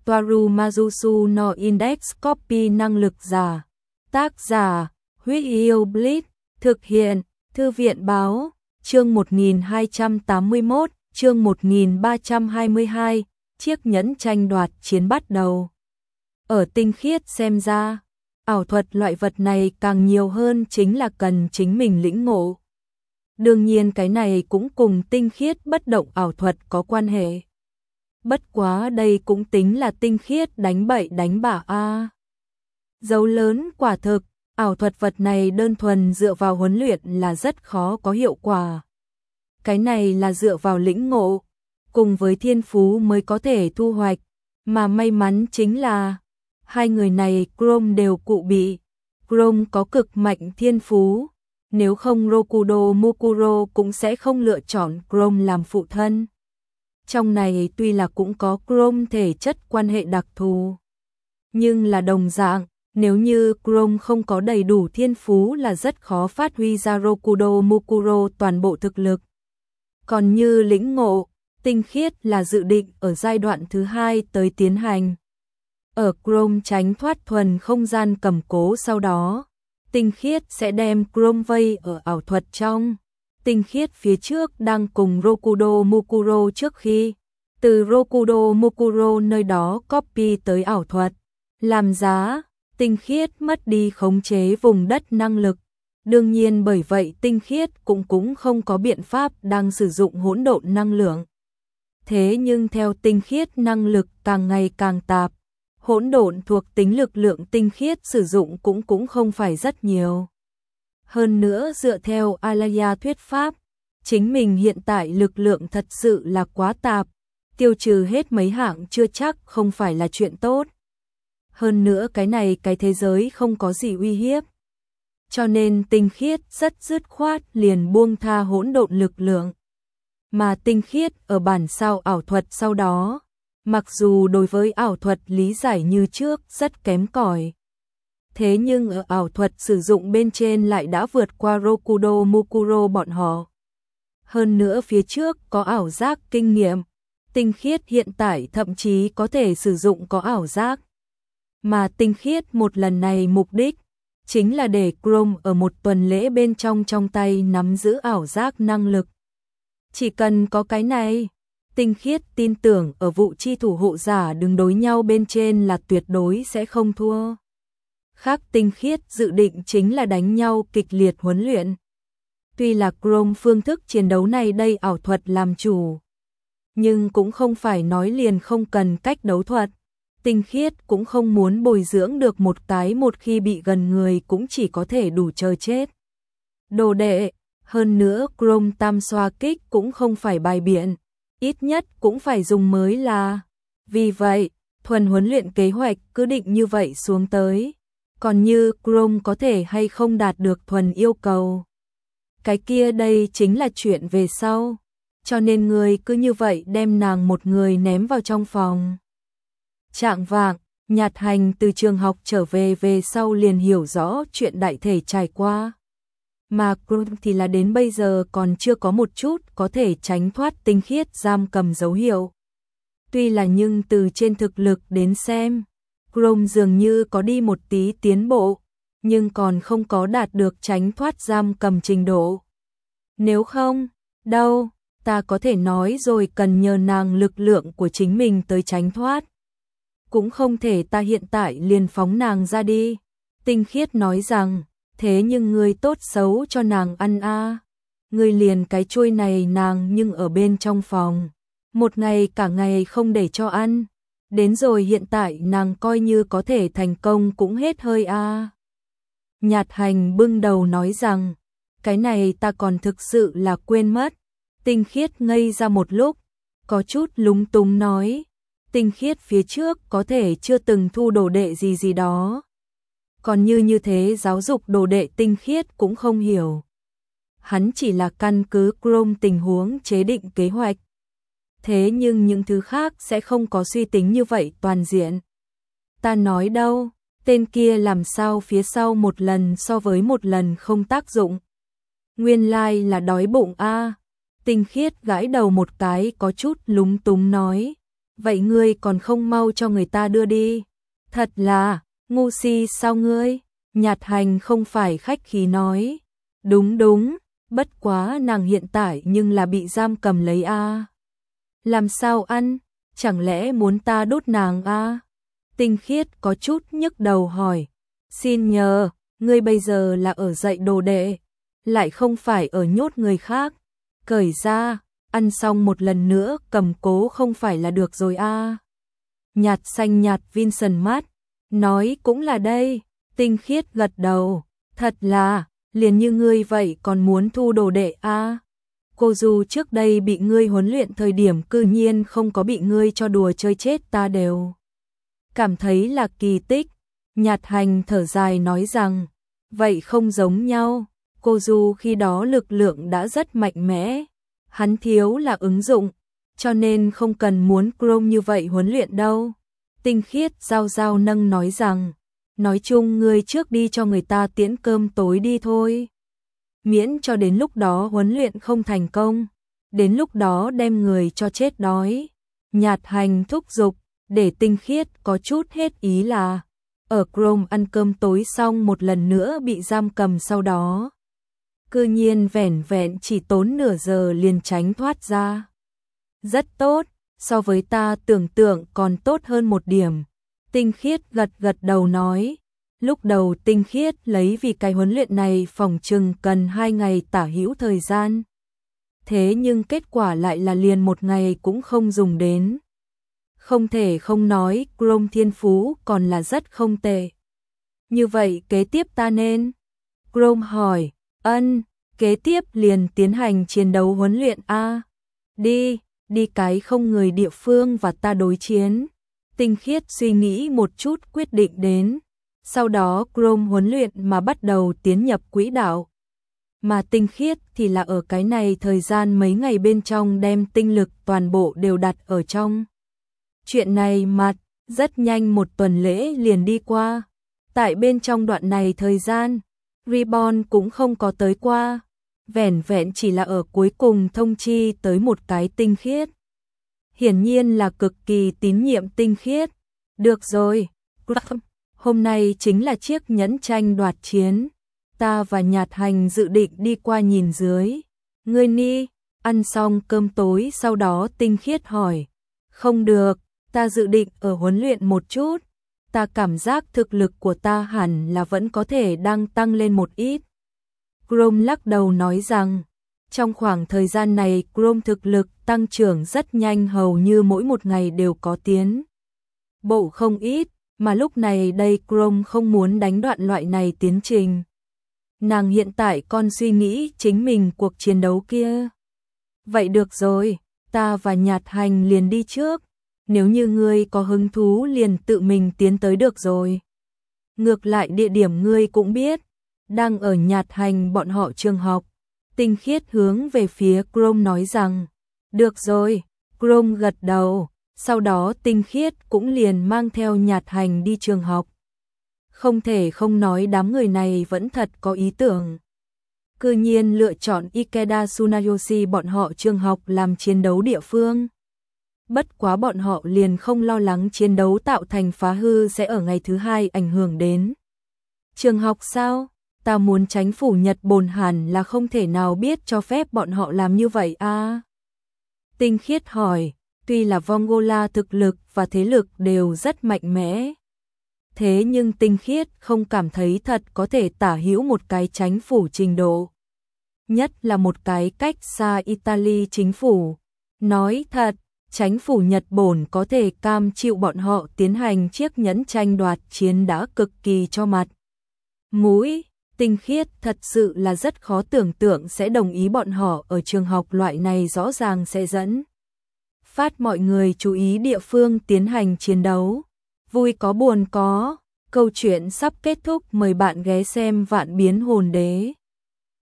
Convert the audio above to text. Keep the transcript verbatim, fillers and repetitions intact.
Toaru Majusu no Index Copy năng lực giả. Tác giả, Huyết Yêu Blitz, thực hiện, Thư viện báo, chương một nghìn hai trăm tám mươi mốt, chương một nghìn ba trăm hai mươi hai, chiếc nhẫn tranh đoạt chiến bắt đầu. Ở tinh khiết xem ra, ảo thuật loại vật này càng nhiều hơn chính là cần chính mình lĩnh ngộ. Đương nhiên cái này cũng cùng tinh khiết bất động ảo thuật có quan hệ. Bất quá đây cũng tính là tinh khiết đánh bậy đánh bạ a. Dấu lớn quả thực, ảo thuật vật này đơn thuần dựa vào huấn luyện là rất khó có hiệu quả. Cái này là dựa vào lĩnh ngộ, cùng với thiên phú mới có thể thu hoạch, mà may mắn chính là hai người này Chrome đều cụ bị. Chrome có cực mạnh thiên phú, nếu không Rokudo Mukuro cũng sẽ không lựa chọn Chrome làm phụ thân. Trong này tuy là cũng có Chrome thể chất quan hệ đặc thù, nhưng là đồng dạng, nếu như Chrome không có đầy đủ thiên phú là rất khó phát huy ra Rokudo Mukuro toàn bộ thực lực. Còn như lĩnh ngộ, tinh khiết là dự định ở giai đoạn thứ hai tới tiến hành. Ở Chrome tránh thoát thuần không gian cầm cố sau đó, tinh khiết sẽ đem Chrome vây ở ảo thuật trong. Tinh khiết phía trước đang cùng Rokudo Mukuro trước khi từ Rokudo Mukuro nơi đó copy tới ảo thuật. Làm giá, tinh khiết mất đi khống chế vùng đất năng lực. Đương nhiên bởi vậy tinh khiết cũng cũng không có biện pháp đang sử dụng hỗn độn năng lượng. Thế nhưng theo tinh khiết năng lực càng ngày càng tạp, hỗn độn thuộc tính lực lượng tinh khiết sử dụng cũng cũng không phải rất nhiều. Hơn nữa dựa theo Alaya thuyết pháp, chính mình hiện tại lực lượng thật sự là quá tạp, tiêu trừ hết mấy hạng chưa chắc không phải là chuyện tốt. Hơn nữa cái này cái thế giới không có gì uy hiếp. Cho nên tinh khiết rất dứt khoát liền buông tha hỗn độn lực lượng. Mà tinh khiết ở bản sao ảo thuật sau đó, mặc dù đối với ảo thuật lý giải như trước rất kém cỏi, thế nhưng ở ảo thuật sử dụng bên trên lại đã vượt qua Rokudo Mukuro bọn họ. Hơn nữa phía trước có ảo giác kinh nghiệm, tinh khiết hiện tại thậm chí có thể sử dụng có ảo giác. Mà tinh khiết một lần này mục đích chính là để Chrome ở một tuần lễ bên trong trong tay nắm giữ ảo giác năng lực. Chỉ cần có cái này, tinh khiết tin tưởng ở vụ chi thủ hộ giả đứng đối nhau bên trên là tuyệt đối sẽ không thua. Khác tinh khiết dự định chính là đánh nhau kịch liệt huấn luyện. Tuy là Chrome phương thức chiến đấu này đây ảo thuật làm chủ, nhưng cũng không phải nói liền không cần cách đấu thuật. Tinh khiết cũng không muốn bồi dưỡng được một cái một khi bị gần người cũng chỉ có thể đủ chờ chết. Đồ đệ, hơn nữa Chrome tam xoa kích cũng không phải bài biện, ít nhất cũng phải dùng mới là. Vì vậy, thuần huấn luyện kế hoạch cứ định như vậy xuống tới. Còn như Chrome có thể hay không đạt được thuần yêu cầu, cái kia đây chính là chuyện về sau. Cho nên người cứ như vậy đem nàng một người ném vào trong phòng. Trạng vạng, Nhạt Hành từ trường học trở về về sau liền hiểu rõ chuyện đại thể trải qua. Mà Chrome thì là đến bây giờ còn chưa có một chút có thể tránh thoát tinh khiết giam cầm dấu hiệu. Tuy là nhưng từ trên thực lực đến xem, Chrome dường như có đi một tí tiến bộ, nhưng còn không có đạt được tránh thoát giam cầm trình độ. Nếu không, đâu, ta có thể nói rồi cần nhờ nàng lực lượng của chính mình tới tránh thoát. Cũng không thể ta hiện tại liền phóng nàng ra đi. Tinh khiết nói rằng, thế nhưng ngươi tốt xấu cho nàng ăn a à. Ngươi liền cái chuôi này nàng nhưng ở bên trong phòng. Một ngày cả ngày không để cho ăn. Đến rồi hiện tại nàng coi như có thể thành công cũng hết hơi a à. Nhạt Hành bưng đầu nói rằng, cái này ta còn thực sự là quên mất. Tinh khiết ngây ra một lúc, có chút lúng túng nói. Tinh khiết phía trước có thể chưa từng thu đồ đệ gì gì đó. Còn như như thế giáo dục đồ đệ tinh khiết cũng không hiểu. Hắn chỉ là căn cứ Chrome tình huống chế định kế hoạch. Thế nhưng những thứ khác sẽ không có suy tính như vậy toàn diện. Ta nói đâu, tên kia làm sao phía sau một lần so với một lần không tác dụng. Nguyên lai like là đói bụng a. Tinh khiết gãi đầu một cái có chút lúng túng nói. vậy ngươi còn không mau cho người ta đưa đi. Thật là, ngu si sao ngươi? Nhạt Hành không phải khách khí nói. Đúng đúng, bất quá nàng hiện tại nhưng là bị giam cầm lấy a. Làm sao ăn? Chẳng lẽ muốn ta đốt nàng a? Tinh Khiết có chút nhức đầu hỏi. Xin nhờ, ngươi bây giờ là ở dạy đồ đệ, lại không phải ở nhốt người khác. Cởi ra, ăn xong một lần nữa cầm cố không phải là được rồi a. Nhạt xanh nhạt Vincent mắt, nói cũng là đây. Tinh Khiết gật đầu, thật là, liền như ngươi vậy còn muốn thu đồ đệ a. Cô dù trước đây bị ngươi huấn luyện thời điểm cư nhiên không có bị ngươi cho đùa chơi chết ta đều cảm thấy là kỳ tích. Nhạt Hành thở dài nói rằng, vậy không giống nhau, cô dù khi đó lực lượng đã rất mạnh mẽ, hắn thiếu là ứng dụng, cho nên không cần muốn Chrome như vậy huấn luyện đâu. Tinh Khiết giao giao nâng nói rằng, nói chung ngươi trước đi cho người ta tiễn cơm tối đi thôi. Miễn cho đến lúc đó huấn luyện không thành công, đến lúc đó đem người cho chết đói. Nhạt Hành thúc giục, để Tinh Khiết có chút hết ý là, ở Chrome ăn cơm tối xong một lần nữa bị giam cầm sau đó. Cư nhiên vẻn vẹn chỉ tốn nửa giờ liền tránh thoát ra. Rất tốt, so với ta tưởng tượng còn tốt hơn một điểm. Tinh Khiết gật gật đầu nói. Lúc đầu Tinh Khiết lấy vì cái huấn luyện này phòng chừng cần hai ngày tả hữu thời gian. Thế nhưng kết quả lại là liền một ngày cũng không dùng đến. Không thể không nói, Chrome thiên phú còn là rất không tệ. Như vậy kế tiếp ta nên? Chrome hỏi, ân, kế tiếp liền tiến hành chiến đấu huấn luyện a. Đi, đi cái không người địa phương và ta đối chiến. Tinh Khiết suy nghĩ một chút quyết định đến. Sau đó Chrome huấn luyện mà bắt đầu tiến nhập quỹ đạo. Mà Tinh Khiết thì là ở cái này thời gian mấy ngày bên trong đem tinh lực toàn bộ đều đặt ở trong. Chuyện này mà rất nhanh một tuần lễ liền đi qua. Tại bên trong đoạn này thời gian, Reborn cũng không có tới qua. Vẻn vẹn chỉ là ở cuối cùng thông chi tới một cái Tinh Khiết. Hiển nhiên là cực kỳ tín nhiệm Tinh Khiết. Được rồi, hôm nay chính là chiếc nhẫn tranh đoạt chiến. Ta và Nhạt Hành dự định đi qua nhìn dưới. Ngươi ni, ăn xong cơm tối sau đó Tinh Khiết hỏi. Không được, ta dự định ở huấn luyện một chút. Ta cảm giác thực lực của ta hẳn là vẫn có thể đang tăng lên một ít. Chrome lắc đầu nói rằng, trong khoảng thời gian này Chrome thực lực tăng trưởng rất nhanh, hầu như mỗi một ngày đều có tiến bộ không ít, mà lúc này đây Chrome không muốn đánh đoạn loại này tiến trình. Nàng hiện tại còn suy nghĩ chính mình cuộc chiến đấu kia. Vậy được rồi, ta và Nhạt Hành liền đi trước. Nếu như ngươi có hứng thú liền tự mình tiến tới được rồi. Ngược lại địa điểm ngươi cũng biết, đang ở Nhạt Hành bọn họ trường học. Tinh Khiết hướng về phía Chrome nói rằng, được rồi. Chrome gật đầu, sau đó Tinh Khiết cũng liền mang theo Nhạt Hành đi trường học. Không thể không nói đám người này vẫn thật có ý tưởng. Cư nhiên lựa chọn Ikeda Tsunayoshi bọn họ trường học làm chiến đấu địa phương. Bất quá bọn họ liền không lo lắng chiến đấu tạo thành phá hư sẽ ở ngày thứ hai ảnh hưởng đến trường học sao? Ta muốn tránh phủ Nhật Bồn hẳn là không thể nào biết cho phép bọn họ làm như vậy a. À? Tinh Khiết hỏi, tuy là Vongola thực lực và thế lực đều rất mạnh mẽ. Thế nhưng Tinh Khiết không cảm thấy thật có thể tả hữu một cái chánh phủ trình độ. Nhất là một cái cách xa Italy chính phủ. Nói thật, chánh phủ Nhật Bổn có thể cam chịu bọn họ tiến hành chiếc nhẫn tranh đoạt chiến đã cực kỳ cho mặt mũi. Tinh Khiết thật sự là rất khó tưởng tượng sẽ đồng ý bọn họ ở trường học loại này rõ ràng sẽ dẫn phát mọi người chú ý địa phương tiến hành chiến đấu. Vui có buồn có, câu chuyện sắp kết thúc, mời bạn ghé xem Vạn Biến Hồn Đế.